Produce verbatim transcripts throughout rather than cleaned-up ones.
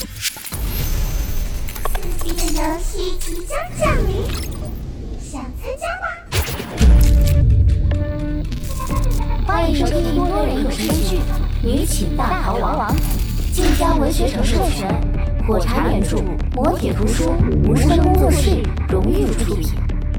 刺激的游戏即将降临，想参加吗？ 欢迎收听多人有声剧《女寝大逃亡》，晋江文学城授权，火柴原著，磨铁图书，无声工作室荣誉出品。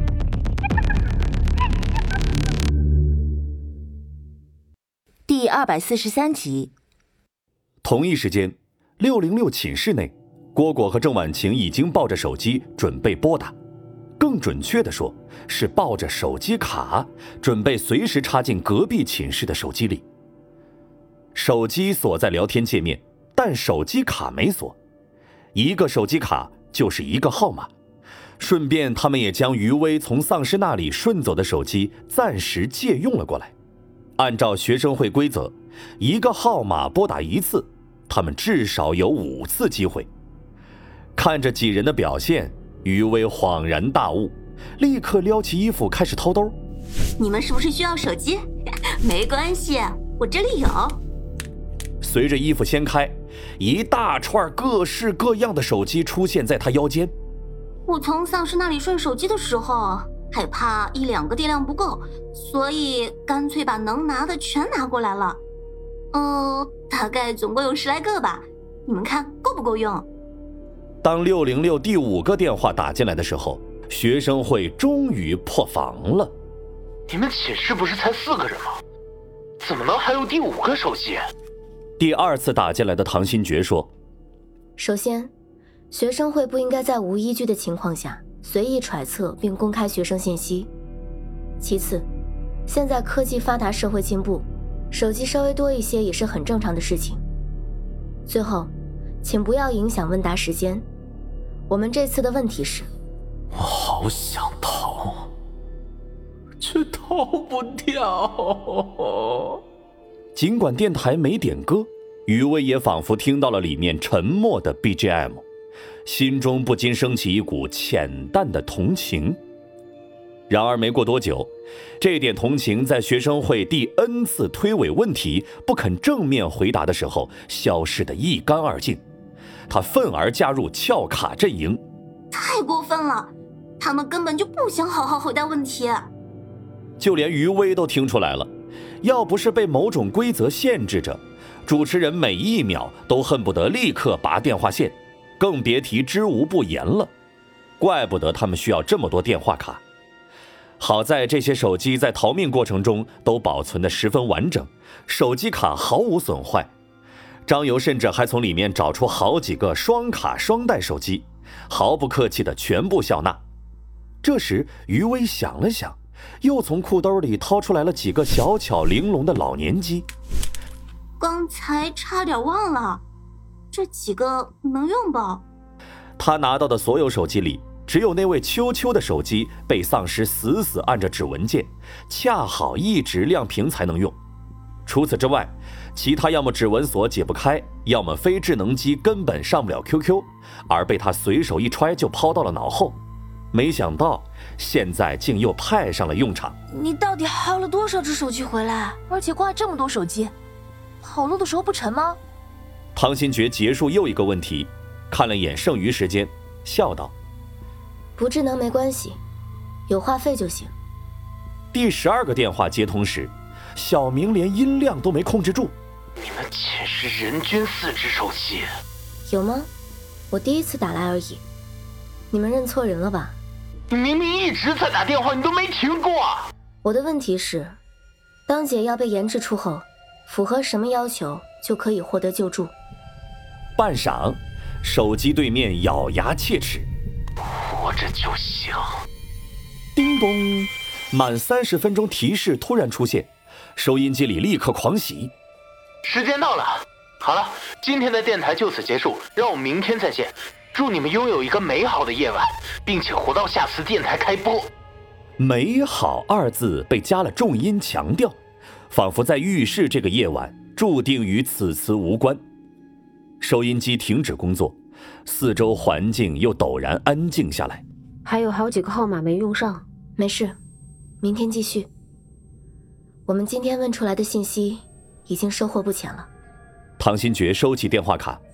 第二百四十三集。 同一时间，六零六寝室内，蝈蝈和郑婉晴已经抱着手机准备拨打，更准确地说，是抱着手机卡，准备随时插进隔壁寝室的手机里。手机锁在聊天界面，但手机卡没锁，一个手机卡就是一个号码。顺便，他们也将余威从丧尸那里顺走的手机暂时借用了过来。按照学生会规则，一个号码拨打一次，他们至少有五次机会。看着几人的表现，余威恍然大悟，立刻撩起衣服开始掏兜。 你们是不是需要手机？没关系，我这里有。 随着衣服掀开，一大串各式各样的手机出现在他腰间。 我从丧尸那里顺手机的时候，害怕一两个电量不够，所以干脆把能拿的全拿过来了。呃，大概总共有十来个吧，你们看够不够用？ 当六零六第五个电话打进来的时候，学生会终于破防了。 你们寝室不是才四个人吗？怎么能还有第五个手机？ 第二次打进来的唐新觉说， 首先，学生会不应该在无依据的情况下随意揣测并公开学生信息。其次，现在科技发达，社会进步，手机稍微多一些也是很正常的事情。最后，请不要影响问答时间。我们这次的问题是， 我好想逃，却逃不掉。 尽管电台没点歌，余威也仿佛听到了里面沉默的 B G M， 心中不禁升起一股浅淡的同情。然而没过多久，这点同情在学生会第 N 次推诿问题不肯正面回答的时候消失得一干二净。他愤而加入撬卡阵营。 太过分了，他们根本就不想好好回答问题。 就连余威都听出来了，要不是被某种规则限制着，主持人每一秒都恨不得立刻拔电话线，更别提知无不言了。怪不得他们需要这么多电话卡。好在这些手机在逃命过程中都保存得十分完整，手机卡毫无损坏。张游甚至还从里面找出好几个双卡双待手机，毫不客气地全部笑纳。这时余威想了想，又从裤兜里掏出来了几个小巧玲珑的老年机。 刚才差点忘了，这几个能用不？ 他拿到的所有手机里，只有那位秋秋的手机被丧尸死死按着指纹键，恰好一直亮屏才能用。除此之外，其他要么指纹锁解不开，要么非智能机根本上不了 Q Q， 而被他随手一揣就抛到了脑后。没想到现在竟又派上了用场。 你到底薅了多少只手机回来？而且挂这么多手机，跑路的时候不沉吗？ 唐新觉结束又一个问题，看了眼剩余时间，笑道： 不智能没关系，有话费就行。 第十二个电话接通时，小明连音量都没控制住。 你们寝室人均四只手机？ 有吗？我第一次打来而已。你们认错人了吧？ 你明明一直在打电话，你都没停过。 我的问题是，当姐要被研制出后，符合什么要求就可以获得救助？ 半晌，手机对面咬牙切齿： 活着就行。 叮咚，满三十分钟提示突然出现，收音机里立刻狂喜。 时间到了，好了，今天的电台就此结束，让我们明天再见。祝你们拥有一个美好的夜晚，并且活到下次电台开播。 美好二字被加了重音强调，仿佛在预示这个夜晚注定与此词无关。收音机停止工作，四周环境又陡然安静下来。 还有好几个号码没用上。 没事，明天继续。我们今天问出来的信息已经收获不浅了。 唐新觉收起电话卡，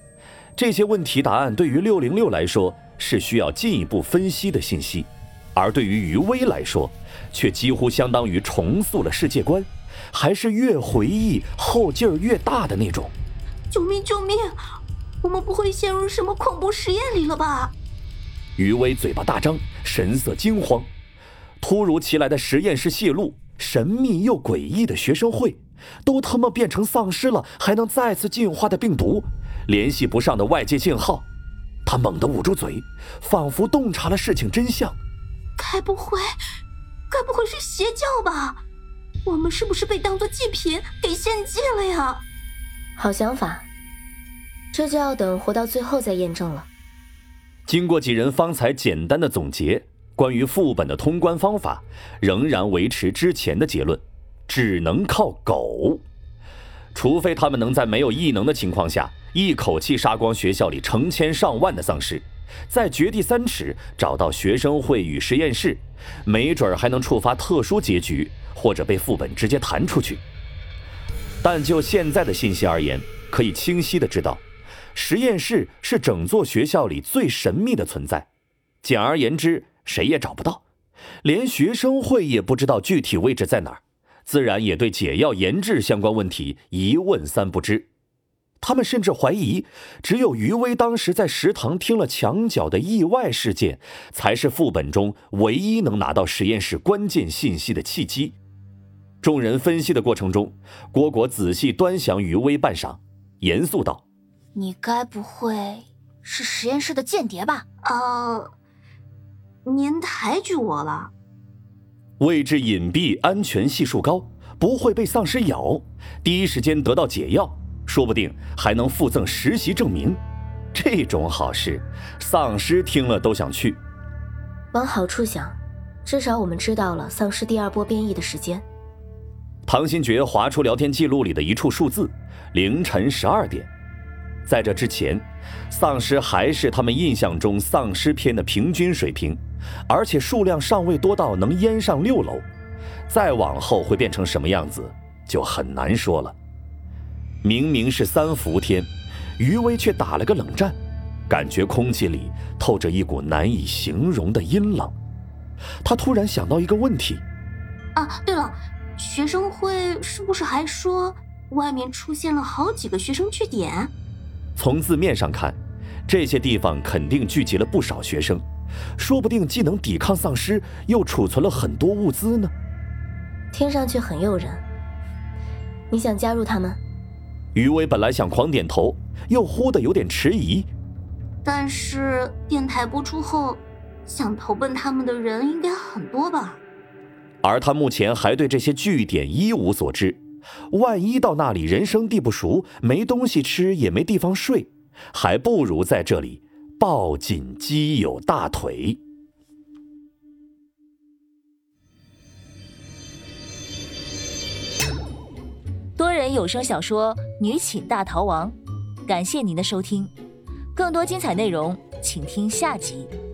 这些问题答案对于六零六来说是需要进一步分析的信息，而对于余威来说，却几乎相当于重塑了世界观，还是越回忆后劲儿越大的那种。 救命救命！我们不会陷入什么恐怖实验里了吧？ 余威嘴巴大张，神色惊慌。突如其来的实验室泄露，神秘又诡异的学生会，都他妈变成丧尸了还能再次进化的病毒，联系不上的外界信号。他猛地捂住嘴，仿佛洞察了事情真相。 该不会该不会是邪教吧？我们是不是被当作祭品给献祭了呀？ 好想法，这就要等活到最后再验证了。 经过几人方才简单的总结，关于副本的通关方法仍然维持之前的结论，只能靠狗。除非他们能在没有异能的情况下一口气杀光学校里成千上万的丧尸，在绝地三尺找到学生会与实验室，没准还能触发特殊结局，或者被副本直接弹出去。但就现在的信息而言，可以清晰地知道，实验室是整座学校里最神秘的存在，简而言之，谁也找不到，连学生会也不知道具体位置在哪儿，自然也对解药研制相关问题一问三不知。他们甚至怀疑，只有余威当时在食堂听了墙角的意外事件，才是副本中唯一能拿到实验室关键信息的契机。众人分析的过程中，蝈蝈仔细端详余威半晌，严肃道： 你该不会是实验室的间谍吧？ 呃，您抬举我了。 位置隐蔽，安全系数高，不会被丧尸咬，第一时间得到解药，说不定还能附赠实习证明。这种好事，丧尸听了都想去。 往好处想，至少我们知道了丧尸第二波变异的时间。 唐新觉划出聊天记录里的一处数字，凌晨十二点。在这之前，丧尸还是他们印象中丧尸片的平均水平，而且数量尚未多到能淹上六楼。再往后会变成什么样子，就很难说了。明明是三伏天，余威却打了个冷战，感觉空气里透着一股难以形容的阴冷。他突然想到一个问题。 啊，对了，学生会是不是还说外面出现了好几个学生据点？ 从字面上看，这些地方肯定聚集了不少学生，说不定既能抵抗丧尸，又储存了很多物资呢。 听上去很诱人，你想加入他们？ 余威本来想狂点头，又忽地有点迟疑。 但是电台播出后，想投奔他们的人应该很多吧？ 而他目前还对这些据点一无所知，万一到那里人生地不熟，没东西吃也没地方睡，还不如在这里抱紧基友大腿。 多人有声小说《女寝大逃亡》，感谢您的收听，更多精彩内容请听下集。